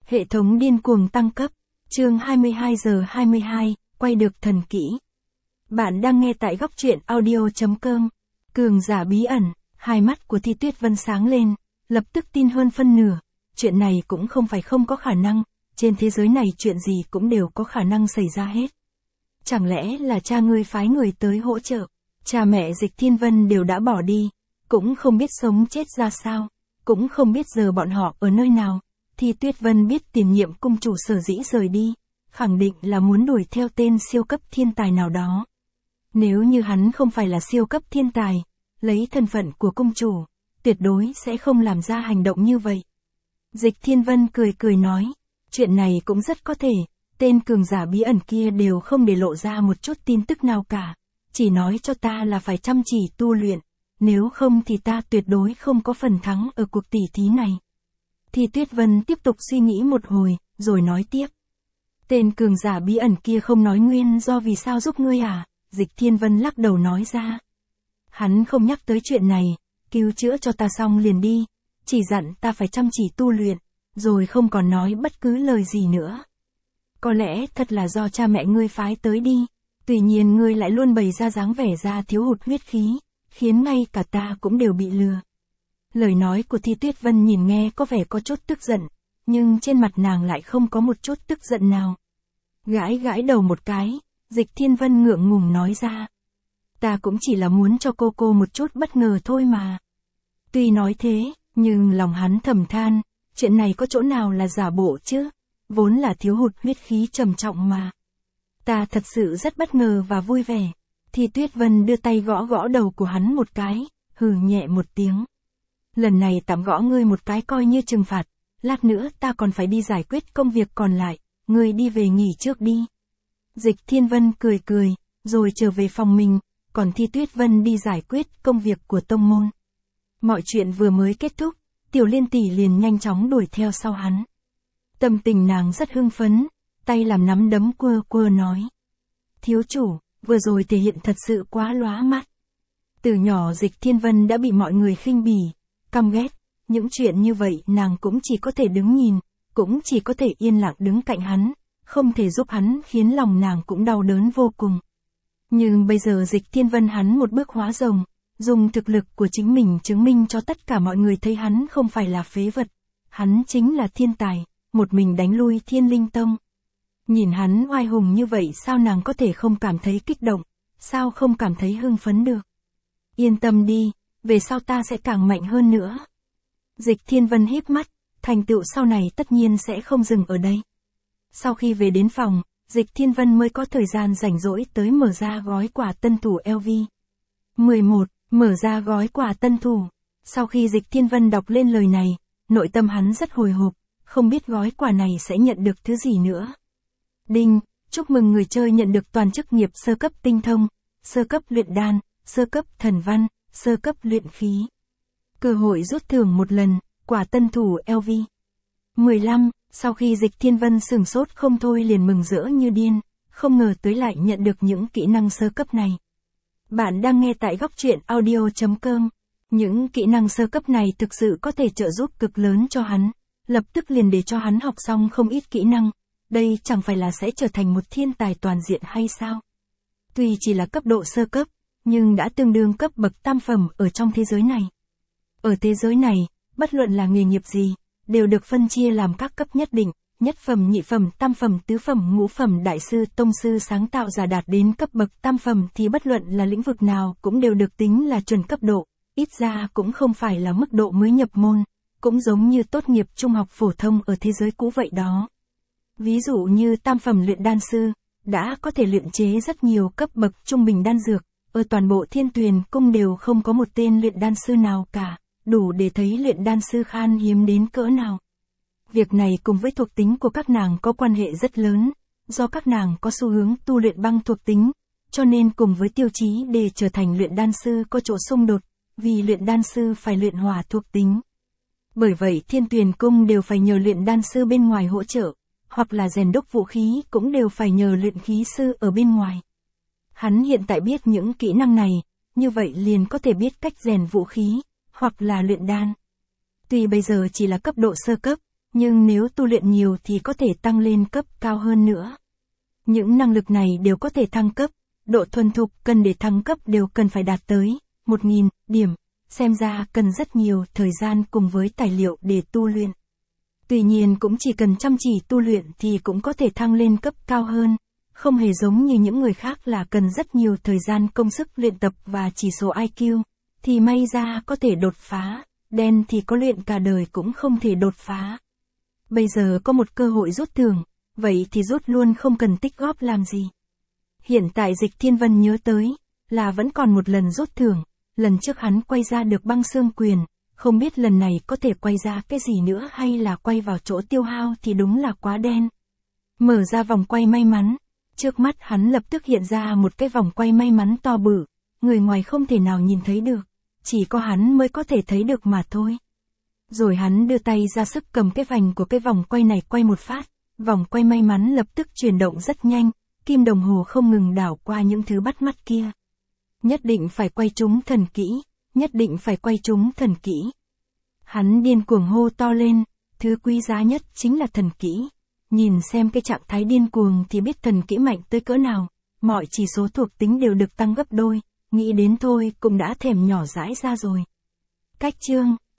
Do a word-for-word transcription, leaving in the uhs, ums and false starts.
Hệ thống điên cuồng tăng cấp. Chương hai mươi hai giờ hai mươi hai, quay được thần kỹ. Bạn đang nghe tại góc truyện audio chấm com. Cường giả bí ẩn, hai mắt của Thi Tuyết Vân sáng lên, lập tức tin hơn phân nửa. Chuyện này cũng không phải không có khả năng, trên thế giới này chuyện gì cũng đều có khả năng xảy ra hết. Chẳng lẽ là cha ngươi phái người tới hỗ trợ, cha mẹ Dịch Thiên Vân đều đã bỏ đi, cũng không biết sống chết ra sao, cũng không biết giờ bọn họ ở nơi nào. Thi Tuyết Vân biết tiền nhiệm cung chủ sở dĩ rời đi, khẳng định là muốn đuổi theo tên siêu cấp thiên tài nào đó. Nếu như hắn không phải là siêu cấp thiên tài, lấy thân phận của cung chủ, tuyệt đối sẽ không làm ra hành động như vậy. Dịch Thiên Vân cười cười nói, chuyện này cũng rất có thể, tên cường giả bí ẩn kia đều không để lộ ra một chút tin tức nào cả, chỉ nói cho ta là phải chăm chỉ tu luyện, nếu không thì ta tuyệt đối không có phần thắng ở cuộc tỷ thí này. Thi Tuyết Vân tiếp tục suy nghĩ một hồi, rồi nói tiếp. Tên cường giả bí ẩn kia không nói nguyên do vì sao giúp ngươi à? Dịch Thiên Vân lắc đầu nói ra. Hắn không nhắc tới chuyện này, cứu chữa cho ta xong liền đi, chỉ dặn ta phải chăm chỉ tu luyện, rồi không còn nói bất cứ lời gì nữa. Có lẽ thật là do cha mẹ ngươi phái tới đi, tuy nhiên ngươi lại luôn bày ra dáng vẻ ra thiếu hụt huyết khí, khiến ngay cả ta cũng đều bị lừa. Lời nói của Thi Tuyết Vân nhìn nghe có vẻ có chút tức giận, nhưng trên mặt nàng lại không có một chút tức giận nào. Gãi gãi đầu một cái, Dịch Thiên Vân ngượng ngùng nói ra. Ta cũng chỉ là muốn cho cô cô một chút bất ngờ thôi mà. Tuy nói thế, nhưng lòng hắn thầm than, chuyện này có chỗ nào là giả bộ chứ, vốn là thiếu hụt huyết khí trầm trọng mà. Ta thật sự rất bất ngờ và vui vẻ. Thi Tuyết Vân đưa tay gõ gõ đầu của hắn một cái, hừ nhẹ một tiếng. Lần này tạm gõ ngươi một cái coi như trừng phạt, lát nữa ta còn phải đi giải quyết công việc còn lại, ngươi đi về nghỉ trước đi. Dịch Thiên Vân cười cười, rồi trở về phòng mình, còn Thi Tuyết Vân đi giải quyết công việc của tông môn. Mọi chuyện vừa mới kết thúc, Tiểu Liên tỷ liền nhanh chóng đuổi theo sau hắn. Tâm tình nàng rất hưng phấn, tay làm nắm đấm quơ quơ nói. Thiếu chủ, vừa rồi thể hiện thật sự quá lóa mắt. Từ nhỏ Dịch Thiên Vân đã bị mọi người khinh bỉ, căm ghét, những chuyện như vậy nàng cũng chỉ có thể đứng nhìn, cũng chỉ có thể yên lặng đứng cạnh hắn, không thể giúp hắn khiến lòng nàng cũng đau đớn vô cùng. Nhưng bây giờ Dịch Thiên Vân hắn một bước hóa rồng, dùng thực lực của chính mình chứng minh cho tất cả mọi người thấy hắn không phải là phế vật, hắn chính là thiên tài, một mình đánh lui Thiên Linh Tông. Nhìn hắn oai hùng như vậy sao nàng có thể không cảm thấy kích động, sao không cảm thấy hưng phấn được. Yên tâm đi, về sau ta sẽ càng mạnh hơn nữa. Dịch Thiên Vân híp mắt, thành tựu sau này tất nhiên sẽ không dừng ở đây. Sau khi về đến phòng, Dịch Thiên Vân mới có thời gian rảnh rỗi tới mở ra gói quà tân thủ L V. mười một. Mở ra gói quà tân thủ. Sau khi Dịch Thiên Vân đọc lên lời này, nội tâm hắn rất hồi hộp, không biết gói quà này sẽ nhận được thứ gì nữa. Đinh, chúc mừng người chơi nhận được toàn chức nghiệp sơ cấp tinh thông, sơ cấp luyện đan, sơ cấp thần văn, sơ cấp luyện khí. Cơ hội rút thưởng một lần, quả tân thủ L V. mười lăm. Sau khi Dịch Thiên Vân sửng sốt không thôi liền mừng rỡ như điên, không ngờ tới lại nhận được những kỹ năng sơ cấp này. Bạn đang nghe tại góc truyện audio chấm com. Những kỹ năng sơ cấp này thực sự có thể trợ giúp cực lớn cho hắn, lập tức liền để cho hắn học xong không ít kỹ năng, đây chẳng phải là sẽ trở thành một thiên tài toàn diện hay sao? Tuy chỉ là cấp độ sơ cấp, nhưng đã tương đương cấp bậc tam phẩm ở trong thế giới này. Ở thế giới này, bất luận là nghề nghiệp gì, đều được phân chia làm các cấp nhất định, nhất phẩm, nhị phẩm, tam phẩm, tứ phẩm, ngũ phẩm, đại sư, tông sư sáng tạo giả đạt đến cấp bậc tam phẩm thì bất luận là lĩnh vực nào cũng đều được tính là chuẩn cấp độ, ít ra cũng không phải là mức độ mới nhập môn, cũng giống như tốt nghiệp trung học phổ thông ở thế giới cũ vậy đó. Ví dụ như tam phẩm luyện đan sư, đã có thể luyện chế rất nhiều cấp bậc trung bình đan dược, ở toàn bộ Thiên Tuyền Cung đều không có một tên luyện đan sư nào cả, đủ để thấy luyện đan sư khan hiếm đến cỡ nào. Việc này cùng với thuộc tính của các nàng có quan hệ rất lớn, do các nàng có xu hướng tu luyện băng thuộc tính, cho nên cùng với tiêu chí để trở thành luyện đan sư có chỗ xung đột, vì luyện đan sư phải luyện hỏa thuộc tính. Bởi vậy Thiên Tuyền Cung đều phải nhờ luyện đan sư bên ngoài hỗ trợ, hoặc là rèn đúc vũ khí cũng đều phải nhờ luyện khí sư ở bên ngoài. Hắn hiện tại biết những kỹ năng này, như vậy liền có thể biết cách rèn vũ khí, hoặc là luyện đan. Tuy bây giờ chỉ là cấp độ sơ cấp, Nhưng nếu tu luyện nhiều thì có thể tăng lên cấp cao hơn nữa. Những năng lực này đều có thể thăng cấp, độ thuần thục cần để thăng cấp đều cần phải đạt tới một nghìn điểm, xem ra cần rất nhiều thời gian cùng với tài liệu để tu luyện. Tuy nhiên cũng chỉ cần chăm chỉ tu luyện thì cũng có thể thăng lên cấp cao hơn, không hề giống như những người khác là cần rất nhiều thời gian công sức luyện tập và chỉ số i kiu, thì may ra có thể đột phá, đen thì có luyện cả đời cũng không thể đột phá. Bây giờ có một cơ hội rút thưởng, vậy thì rút luôn không cần tích góp làm gì. Hiện tại Dịch Thiên Vân nhớ tới, là vẫn còn một lần rút thưởng, lần trước hắn quay ra được băng xương quyền, không biết lần này có thể quay ra cái gì nữa hay là quay vào chỗ tiêu hao thì đúng là quá đen. Mở ra vòng quay may mắn, trước mắt hắn lập tức hiện ra một cái vòng quay may mắn to bự, người ngoài không thể nào nhìn thấy được, chỉ có hắn mới có thể thấy được mà thôi. Rồi hắn đưa tay ra sức cầm cái vành của cái vòng quay này quay một phát, vòng quay may mắn lập tức chuyển động rất nhanh, kim đồng hồ không ngừng đảo qua những thứ bắt mắt kia. Nhất định phải quay chúng thần kỹ, nhất định phải quay chúng thần kỹ. Hắn điên cuồng hô to lên, thứ quý giá nhất chính là thần kỹ. Nhìn xem cái trạng thái điên cuồng thì biết thần kỹ mạnh tới cỡ nào, mọi chỉ số thuộc tính đều được tăng gấp đôi, nghĩ đến thôi cũng đã thèm nhỏ dãi ra rồi. Cách chương